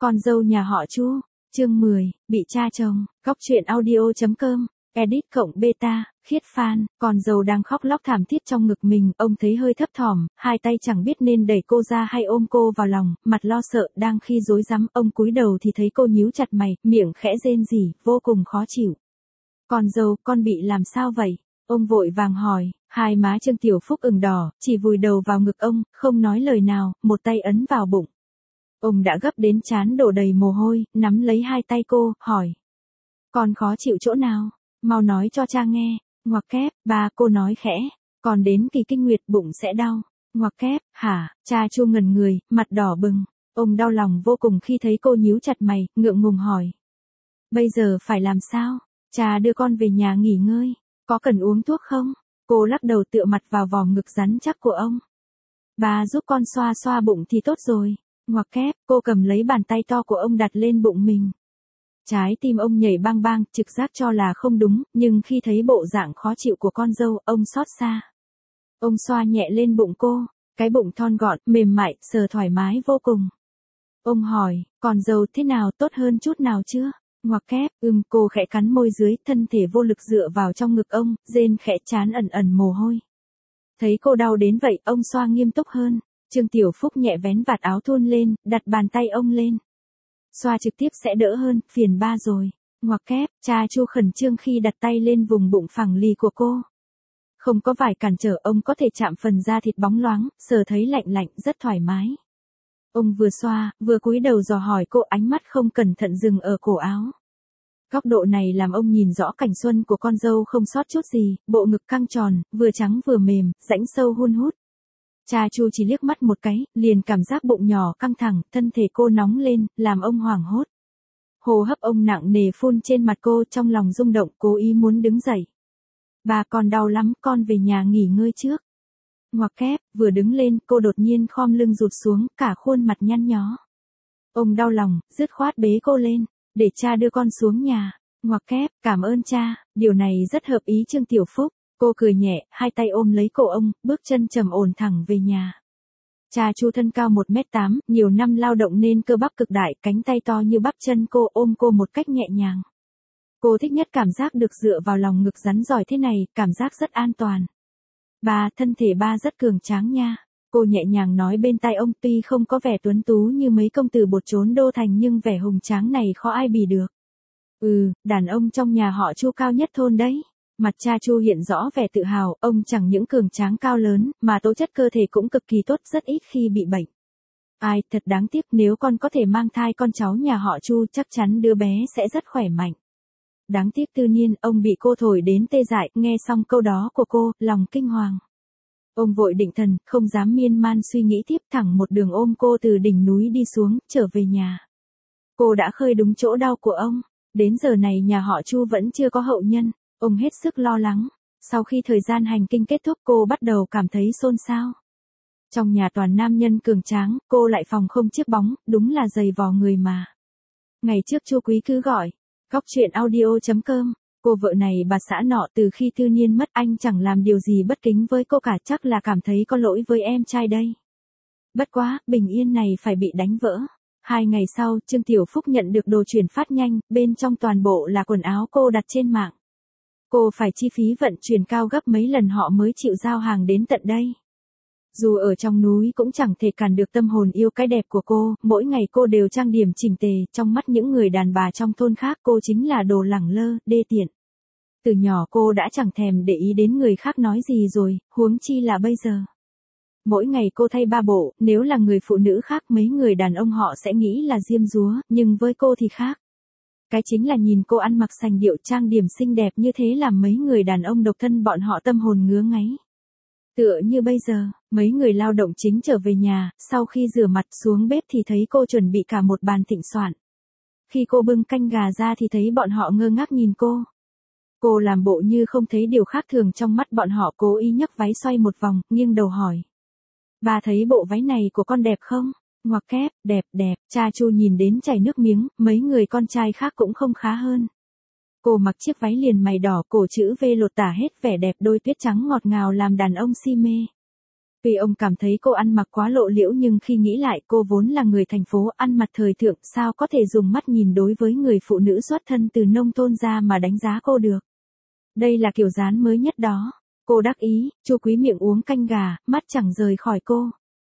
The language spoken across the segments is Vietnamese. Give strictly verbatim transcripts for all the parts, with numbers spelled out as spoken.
Con dâu nhà họ Chu, chương mười, bị cha chồng, góc truyện audio chấm com, edit cộng beta, khiết fan, con dâu đang khóc lóc thảm thiết trong ngực mình, ông thấy hơi thấp thỏm, hai tay chẳng biết nên đẩy cô ra hay ôm cô vào lòng, mặt lo sợ, đang khi rối rắm, ông cúi đầu thì thấy cô nhíu chặt mày, miệng khẽ rên rỉ, vô cùng khó chịu. Con dâu, con bị làm sao vậy? Ông vội vàng hỏi, hai má Trương Tiểu Phúc ửng đỏ, chỉ vùi đầu vào ngực ông, không nói lời nào, một tay ấn vào bụng. Ông đã gấp đến trán đổ đầy mồ hôi, nắm lấy hai tay cô, hỏi. Con khó chịu chỗ nào? Mau nói cho cha nghe. Ngoặc kép, ba, cô nói khẽ. Còn đến kỳ kinh nguyệt bụng sẽ đau. Ngoặc kép, hả? Cha Chu ngẩn người, mặt đỏ bừng. Ông đau lòng vô cùng khi thấy cô nhíu chặt mày, ngượng ngùng hỏi. Bây giờ phải làm sao? Cha đưa con về nhà nghỉ ngơi. Có cần uống thuốc không? Cô lắc đầu tựa mặt vào vòng ngực rắn chắc của ông. Ba giúp con xoa xoa bụng thì tốt rồi. Ngoặc kép, cô cầm lấy bàn tay to của ông đặt lên bụng mình. Trái tim ông nhảy bang bang, trực giác cho là không đúng, nhưng khi thấy bộ dạng khó chịu của con dâu, ông xót xa. Ông xoa nhẹ lên bụng cô, cái bụng thon gọn, mềm mại, sờ thoải mái vô cùng. Ông hỏi, con dâu thế nào, tốt hơn chút nào chưa? Ngoặc kép, ừm, cô khẽ cắn môi dưới, thân thể vô lực dựa vào trong ngực ông, rên khẽ, trán ẩn ẩn mồ hôi. Thấy cô đau đến vậy, ông xoa nghiêm túc hơn. Trương Tiểu Phúc nhẹ vén vạt áo thun lên, đặt bàn tay ông lên. Xoa trực tiếp sẽ đỡ hơn, phiền ba rồi. Ngoặc kép, cha Chu khẩn trương khi đặt tay lên vùng bụng phẳng lì của cô. Không có vải cản trở, ông có thể chạm phần da thịt bóng loáng, sờ thấy lạnh lạnh, rất thoải mái. Ông vừa xoa, vừa cúi đầu dò hỏi cô, ánh mắt không cẩn thận dừng ở cổ áo. Góc độ này làm ông nhìn rõ cảnh xuân của con dâu không sót chút gì, bộ ngực căng tròn, vừa trắng vừa mềm, rãnh sâu hun hút. Cha Chu chỉ liếc mắt một cái, liền cảm giác bụng nhỏ căng thẳng, thân thể cô nóng lên, làm ông hoảng hốt. Hô hấp ông nặng nề phun trên mặt cô, trong lòng rung động, cố ý muốn đứng dậy. Bà con đau lắm, con về nhà nghỉ ngơi trước. Ngoặc kép, vừa đứng lên, cô đột nhiên khom lưng rụt xuống, cả khuôn mặt nhăn nhó. Ông đau lòng, dứt khoát bế cô lên, để cha đưa con xuống nhà. Ngoặc kép, cảm ơn cha, điều này rất hợp ý Trương Tiểu Phúc. Cô cười nhẹ, hai tay ôm lấy cổ ông, bước chân trầm ổn thẳng về nhà. Cha Chu thân cao một mét tám, nhiều năm lao động nên cơ bắp cực đại, cánh tay to như bắp chân cô, ôm cô một cách nhẹ nhàng. Cô thích nhất cảm giác được dựa vào lòng ngực rắn giỏi thế này, cảm giác rất an toàn. Ba, thân thể ba rất cường tráng nha. Cô nhẹ nhàng nói bên tai ông, tuy không có vẻ tuấn tú như mấy công tử bột trốn đô thành nhưng vẻ hùng tráng này khó ai bì được. Ừ, đàn ông trong nhà họ Chu cao nhất thôn đấy. Mặt cha Chu hiện rõ vẻ tự hào, ông chẳng những cường tráng cao lớn, mà tố chất cơ thể cũng cực kỳ tốt, rất ít khi bị bệnh. Ai, thật đáng tiếc, nếu con có thể mang thai con cháu nhà họ Chu, chắc chắn đứa bé sẽ rất khỏe mạnh. Đáng tiếc Tư Niên, ông bị cô thổi đến tê dại, nghe xong câu đó của cô, lòng kinh hoàng. Ông vội định thần, không dám miên man suy nghĩ tiếp, thẳng một đường ôm cô từ đỉnh núi đi xuống, trở về nhà. Cô đã khơi đúng chỗ đau của ông, đến giờ này nhà họ Chu vẫn chưa có hậu nhân. Ông hết sức lo lắng. Sau khi thời gian hành kinh kết thúc, cô bắt đầu cảm thấy xôn xao. Trong nhà toàn nam nhân cường tráng, cô lại phòng không chiếc bóng, đúng là giày vò người mà. Ngày trước Chu Quý cứ gọi, góc truyện audio chấm com, cô vợ này bà xã nọ từ khi Tư Niên mất anh chẳng làm điều gì bất kính với cô cả, chắc là cảm thấy có lỗi với em trai đây. Bất quá, bình yên này phải bị đánh vỡ. Hai ngày sau, Trương Tiểu Phúc nhận được đồ chuyển phát nhanh, bên trong toàn bộ là quần áo cô đặt trên mạng. Cô phải chi phí vận chuyển cao gấp mấy lần họ mới chịu giao hàng đến tận đây. Dù ở trong núi cũng chẳng thể cản được tâm hồn yêu cái đẹp của cô, mỗi ngày cô đều trang điểm chỉnh tề, trong mắt những người đàn bà trong thôn khác cô chính là đồ lẳng lơ, đê tiện. Từ nhỏ cô đã chẳng thèm để ý đến người khác nói gì rồi, huống chi là bây giờ. Mỗi ngày cô thay ba bộ, nếu là người phụ nữ khác mấy người đàn ông họ sẽ nghĩ là diêm dúa, nhưng với cô thì khác. Cái chính là nhìn cô ăn mặc sành điệu trang điểm xinh đẹp như thế làm mấy người đàn ông độc thân bọn họ tâm hồn ngứa ngáy. Tựa như bây giờ, mấy người lao động chính trở về nhà, sau khi rửa mặt xuống bếp thì thấy cô chuẩn bị cả một bàn thịnh soạn. Khi cô bưng canh gà ra thì thấy bọn họ ngơ ngác nhìn cô. Cô làm bộ như không thấy điều khác thường trong mắt bọn họ, cố ý nhấc váy xoay một vòng, nghiêng đầu hỏi. Bà thấy bộ váy này của con đẹp không? Ngoặc kép, đẹp, đẹp, cha Chu nhìn đến chảy nước miếng, mấy người con trai khác cũng không khá hơn. Cô mặc chiếc váy liền mày đỏ, cổ chữ V lột tả hết vẻ đẹp, đôi tuyết trắng ngọt ngào làm đàn ông si mê. Tuy ông cảm thấy cô ăn mặc quá lộ liễu nhưng khi nghĩ lại cô vốn là người thành phố ăn mặc thời thượng sao có thể dùng mắt nhìn đối với người phụ nữ xuất thân từ nông thôn ra mà đánh giá cô được. Đây là kiểu dáng mới nhất đó. Cô đắc ý, Chu Quý miệng uống canh gà, mắt chẳng rời khỏi cô.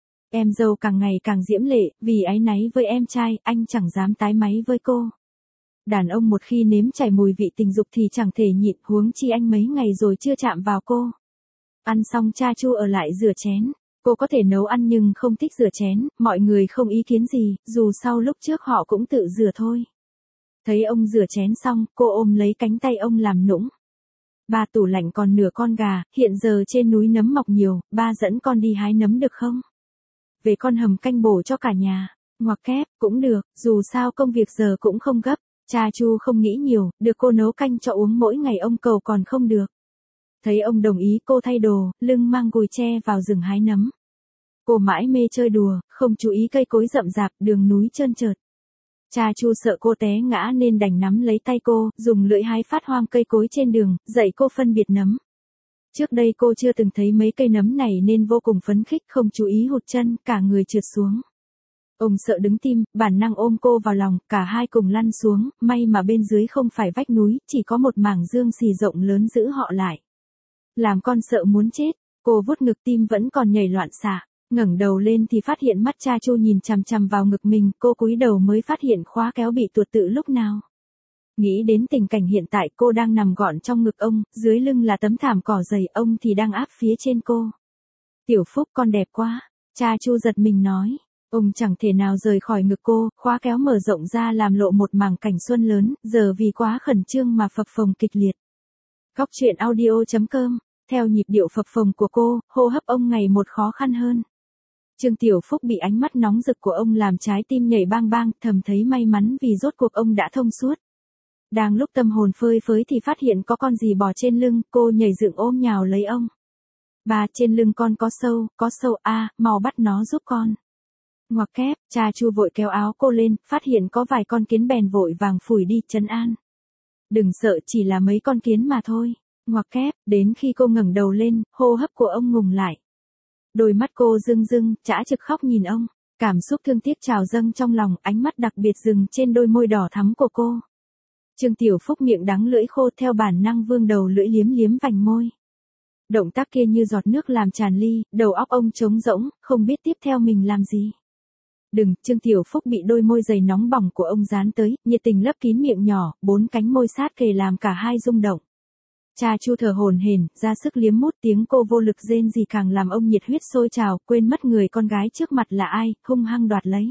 Em dâu càng ngày càng diễm lệ, vì áy náy với em trai, anh chẳng dám tái máy với cô. Đàn ông một khi nếm trải mùi vị tình dục thì chẳng thể nhịn, huống chi anh mấy ngày rồi chưa chạm vào cô. Ăn xong cha Chu ở lại rửa chén. Cô có thể nấu ăn nhưng không thích rửa chén, mọi người không ý kiến gì, dù sau lúc trước họ cũng tự rửa thôi. Thấy ông rửa chén xong, cô ôm lấy cánh tay ông làm nũng. Ba tủ lạnh còn nửa con gà, hiện giờ trên núi nấm mọc nhiều, ba dẫn con đi hái nấm được không? Về con hầm canh bổ cho cả nhà. Ngoặc kép, cũng được, dù sao công việc giờ cũng không gấp. Cha Chu không nghĩ nhiều, được cô nấu canh cho uống mỗi ngày ông cầu còn không được. Thấy ông đồng ý cô thay đồ, lưng mang gùi tre vào rừng hái nấm. Cô mãi mê chơi đùa, không chú ý cây cối rậm rạp, đường núi trơn trượt. Cha Chu sợ cô té ngã nên đành nắm lấy tay cô, dùng lưỡi hái phát hoang cây cối trên đường, dạy cô phân biệt nấm. Trước đây cô chưa từng thấy mấy cây nấm này nên vô cùng phấn khích, không chú ý hụt chân, cả người trượt xuống. Ông sợ đứng tim, bản năng ôm cô vào lòng, cả hai cùng lăn xuống, may mà bên dưới không phải vách núi, chỉ có một mảng dương xì rộng lớn giữ họ lại. Làm con sợ muốn chết, cô vuốt ngực tim vẫn còn nhảy loạn xạ, ngẩng đầu lên thì phát hiện mắt cha Chu nhìn chằm chằm vào ngực mình, cô cúi đầu mới phát hiện khóa kéo bị tuột tự lúc nào. Nghĩ đến tình cảnh hiện tại cô đang nằm gọn trong ngực ông, dưới lưng là tấm thảm cỏ dày, ông thì đang áp phía trên cô. Tiểu Phúc con đẹp quá, cha Chu giật mình nói. Ông chẳng thể nào rời khỏi ngực cô, khóa kéo mở rộng ra làm lộ một mảng cảnh xuân lớn, giờ vì quá khẩn trương mà phập phồng kịch liệt. Góc truyện audio chấm com, theo nhịp điệu phập phồng của cô, hô hấp ông ngày một khó khăn hơn. Trương Tiểu Phúc bị ánh mắt nóng rực của ông làm trái tim nhảy bang bang, thầm thấy may mắn vì rốt cuộc ông đã thông suốt. Đang lúc tâm hồn phơi phới thì phát hiện có con gì bò trên lưng, cô nhảy dựng ôm nhào lấy ông. Bà, trên lưng con có sâu, có sâu a, à, mau bắt nó giúp con. Ngoặc kép, cha Chu vội kéo áo cô lên, phát hiện có vài con kiến bèn vội vàng phủi đi, trấn an. Đừng sợ, chỉ là mấy con kiến mà thôi. Ngoặc kép, đến khi cô ngẩng đầu lên, hô hấp của ông ngừng lại. Đôi mắt cô rưng rưng, chã trực khóc nhìn ông, cảm xúc thương tiếc trào dâng trong lòng, ánh mắt đặc biệt dừng trên đôi môi đỏ thắm của cô. Trương Tiểu Phúc miệng đắng lưỡi khô theo bản năng vương đầu lưỡi liếm liếm vành môi. Động tác kia như giọt nước làm tràn ly, đầu óc ông trống rỗng, không biết tiếp theo mình làm gì. Đừng, Trương Tiểu Phúc bị đôi môi dày nóng bỏng của ông dán tới, nhiệt tình lấp kín miệng nhỏ, bốn cánh môi sát kề làm cả hai rung động. Cha Chu thở hổn hển, ra sức liếm mút, tiếng cô vô lực rên gì càng làm ông nhiệt huyết sôi trào, quên mất người con gái trước mặt là ai, hung hăng đoạt lấy.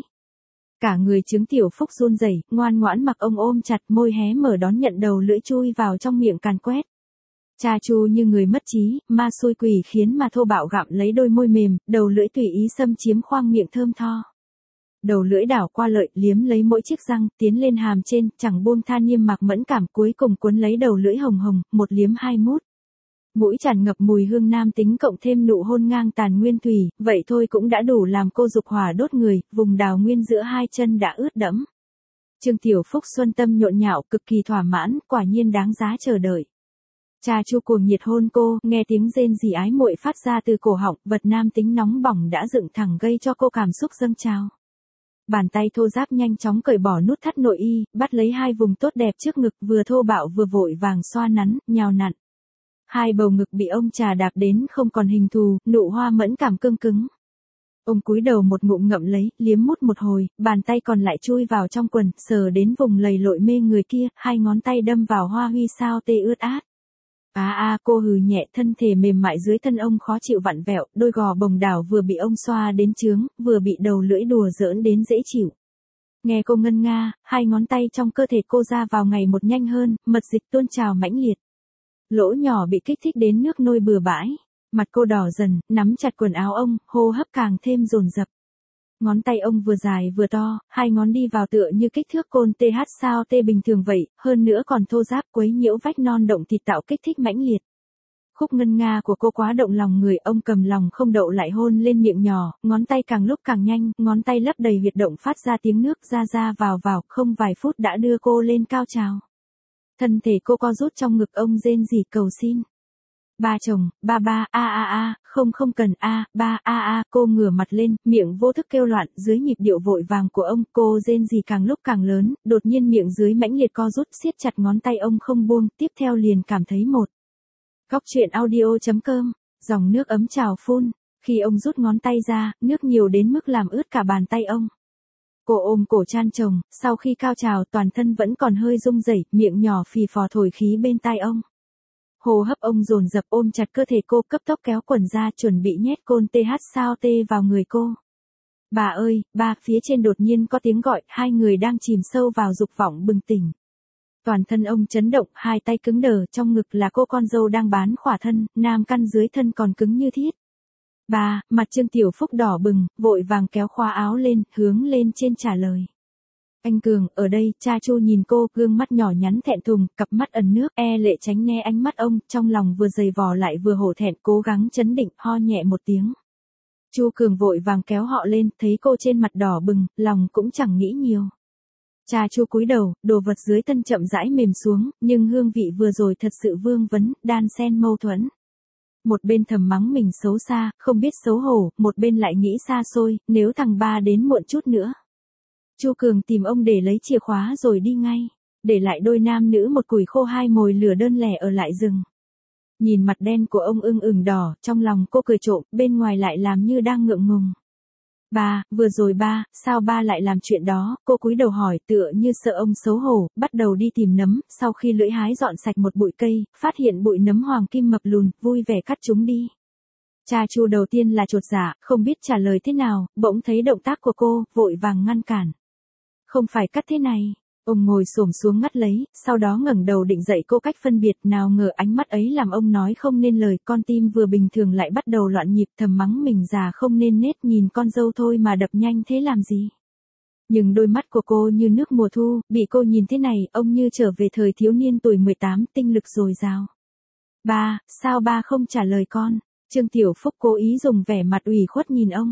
Cả người Trương Tiểu Phúc run rẩy, ngoan ngoãn mặc ông ôm chặt, môi hé mở đón nhận đầu lưỡi chui vào trong miệng càn quét. Cha Chu như người mất trí, ma xui quỷ khiến mà thô bạo gặm lấy đôi môi mềm, đầu lưỡi tùy ý xâm chiếm khoang miệng thơm tho. Đầu lưỡi đảo qua lợi, liếm lấy mỗi chiếc răng, tiến lên hàm trên, chẳng buông tha niêm mạc mẫn cảm, cuối cùng cuốn lấy đầu lưỡi hồng hồng, một liếm hai mút. Mũi tràn ngập mùi hương nam tính cộng thêm nụ hôn ngang tàn nguyên thủy, vậy thôi cũng đã đủ làm cô dục hỏa đốt người, vùng đào nguyên giữa hai chân đã ướt đẫm. Trương Tiểu Phúc xuân tâm nhộn nhạo, cực kỳ thỏa mãn, quả nhiên đáng giá chờ đợi. Cha Chu cuồng nhiệt hôn cô, nghe tiếng rên rỉ ái muội phát ra từ cổ họng, vật nam tính nóng bỏng đã dựng thẳng gây cho cô cảm xúc dâng trào. Bàn tay thô ráp nhanh chóng cởi bỏ nút thắt nội y, bắt lấy hai vùng tốt đẹp trước ngực, vừa thô bạo vừa vội vàng xoa nắn, nhào nặn. Hai bầu ngực bị ông trà đạp đến không còn hình thù, nụ hoa mẫn cảm cương cứng. Ông cúi đầu một ngụm ngậm lấy, liếm mút một hồi, bàn tay còn lại chui vào trong quần, sờ đến vùng lầy lội mê người kia, hai ngón tay đâm vào hoa huy sao tê ướt át. À à, cô hừ nhẹ, thân thể mềm mại dưới thân ông khó chịu vặn vẹo, đôi gò bồng đảo vừa bị ông xoa đến chướng, vừa bị đầu lưỡi đùa giỡn đến dễ chịu. Nghe cô ngân nga, hai ngón tay trong cơ thể cô ra vào ngày một nhanh hơn, mật dịch tuôn trào mãnh liệt. Lỗ nhỏ bị kích thích đến nước nôi bừa bãi, mặt cô đỏ dần, nắm chặt quần áo ông, hô hấp càng thêm dồn dập. Ngón tay ông vừa dài vừa to, hai ngón đi vào tựa như kích thước côn tê hát sao tê bình thường vậy, hơn nữa còn thô ráp quấy nhiễu vách non động thịt tạo kích thích mãnh liệt. Khúc ngân nga của cô quá động lòng người, ông cầm lòng không đậu lại hôn lên miệng nhỏ, ngón tay càng lúc càng nhanh, ngón tay lấp đầy huyệt động phát ra tiếng nước ra ra vào vào, không vài phút đã đưa cô lên cao trào. Thân thể cô co rút trong ngực ông rên rỉ cầu xin. Ba chồng, ba ba, a a a, không không cần a, ba a a, cô ngửa mặt lên, miệng vô thức kêu loạn, dưới nhịp điệu vội vàng của ông, cô rên rỉ càng lúc càng lớn, đột nhiên miệng dưới mãnh liệt co rút, siết chặt ngón tay ông không buông, tiếp theo liền cảm thấy một. Góc truyện audio.com, dòng nước ấm trào phun, khi ông rút ngón tay ra, nước nhiều đến mức làm ướt cả bàn tay ông. Cô ôm cổ chan chồng, sau khi cao trào toàn thân vẫn còn hơi rung rẩy, miệng nhỏ phì phò thổi khí bên tai ông. Hô hấp ông dồn dập ôm chặt cơ thể cô, cấp tốc kéo quần ra chuẩn bị nhét côn tê hát sao tê vào người cô. Bà ơi, ba, phía trên đột nhiên có tiếng gọi, hai người đang chìm sâu vào dục vọng bừng tỉnh. Toàn thân ông chấn động, hai tay cứng đờ, trong ngực là cô con dâu đang bán khỏa thân, nam căn dưới thân còn cứng như thiết. Ba, mặt Trương Tiểu Phúc đỏ bừng, vội vàng kéo khóa áo lên, hướng lên trên trả lời. Anh Cường, ở đây, cha Chu nhìn cô, gương mắt nhỏ nhắn thẹn thùng, cặp mắt ẩn nước, e lệ tránh né ánh mắt ông, trong lòng vừa dày vò lại vừa hổ thẹn, cố gắng chấn định, ho nhẹ một tiếng. Chu Cường vội vàng kéo họ lên, thấy cô trên mặt đỏ bừng, lòng cũng chẳng nghĩ nhiều. Cha Chu cúi đầu, đồ vật dưới thân chậm rãi mềm xuống, nhưng hương vị vừa rồi thật sự vương vấn, đan xen mâu thuẫn. Một bên thầm mắng mình xấu xa, không biết xấu hổ, một bên lại nghĩ xa xôi, nếu thằng ba đến muộn chút nữa. Chu Cường tìm ông để lấy chìa khóa rồi đi ngay, để lại đôi nam nữ một củi khô hai mồi lửa đơn lẻ ở lại rừng. Nhìn mặt đen của ông ưng ửng đỏ, trong lòng cô cười trộm, bên ngoài lại làm như đang ngượng ngùng. Ba, vừa rồi ba, sao ba lại làm chuyện đó, cô cúi đầu hỏi tựa như sợ ông xấu hổ, bắt đầu đi tìm nấm, sau khi lưỡi hái dọn sạch một bụi cây, phát hiện bụi nấm hoàng kim mập lùn, vui vẻ cắt chúng đi. Cha Chu đầu tiên là chột dạ, không biết trả lời thế nào, bỗng thấy động tác của cô, vội vàng ngăn cản. Không phải cắt thế này. Ông ngồi xổm xuống ngắt lấy, sau đó ngẩng đầu định dạy cô cách phân biệt, nào ngờ ánh mắt ấy làm ông nói không nên lời, con tim vừa bình thường lại bắt đầu loạn nhịp, thầm mắng mình già không nên nết, nhìn con dâu thôi mà đập nhanh thế làm gì. Nhưng đôi mắt của cô như nước mùa thu, bị cô nhìn thế này, ông như trở về thời thiếu niên tuổi mười tám, tinh lực dồi dào. Ba, sao ba không trả lời con? Trương Tiểu Phúc cố ý dùng vẻ mặt ủy khuất nhìn ông.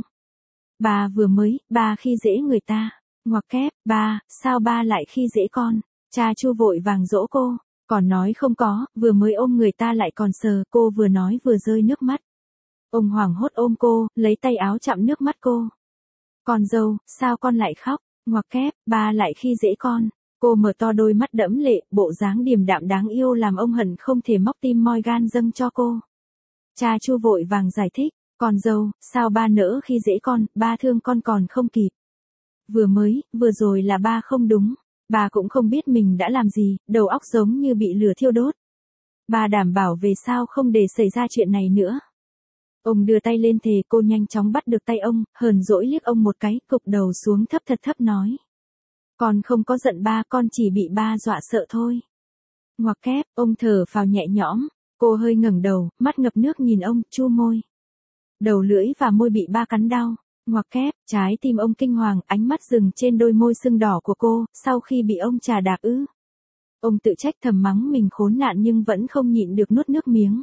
Ba vừa mới, ba khi dễ người ta. Ngoặc kép, ba, sao ba lại khi dễ con? Cha Chu vội vàng dỗ cô, còn nói không có, vừa mới ôm người ta lại còn sờ, cô vừa nói vừa rơi nước mắt. Ông hoảng hốt ôm cô, lấy tay áo chặm nước mắt cô. Con dâu, sao con lại khóc? Ngoặc kép, ba lại khi dễ con. Cô mở to đôi mắt đẫm lệ, bộ dáng điềm đạm đáng yêu làm ông hận không thể móc tim moi gan dâng cho cô. Cha Chu vội vàng giải thích, con dâu, sao ba nỡ khi dễ con, ba thương con còn không kịp. Vừa mới, vừa rồi là ba không đúng, bà cũng không biết mình đã làm gì, đầu óc giống như bị lửa thiêu đốt. Bà đảm bảo về sau không để xảy ra chuyện này nữa. Ông đưa tay lên thề, cô nhanh chóng bắt được tay ông, hờn dỗi liếc ông một cái, cụp đầu xuống thấp thật thấp nói. Con không có giận ba, con chỉ bị ba dọa sợ thôi. Ngoặc kép, ông thở phào nhẹ nhõm, cô hơi ngẩng đầu, mắt ngập nước nhìn ông, chu môi. Đầu lưỡi và môi bị ba cắn đau. Ngoặc kép, trái tim ông kinh hoàng, ánh mắt dừng trên đôi môi sưng đỏ của cô, sau khi bị ông trà đạp ư. Ông tự trách thầm mắng mình khốn nạn nhưng vẫn không nhịn được nuốt nước miếng.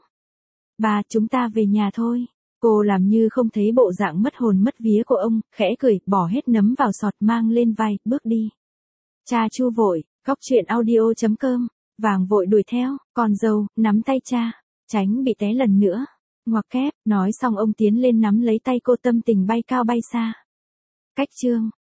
Ba, chúng ta về nhà thôi. Cô làm như không thấy bộ dạng mất hồn mất vía của ông, khẽ cười, bỏ hết nấm vào sọt mang lên vai, bước đi. Cha Chu vội, góc truyện audio.com, vàng vội đuổi theo, con dâu, nắm tay cha, tránh bị té lần nữa. Ngoặc kép, nói xong ông tiến lên nắm lấy tay cô, tâm tình bay cao bay xa. Cách chương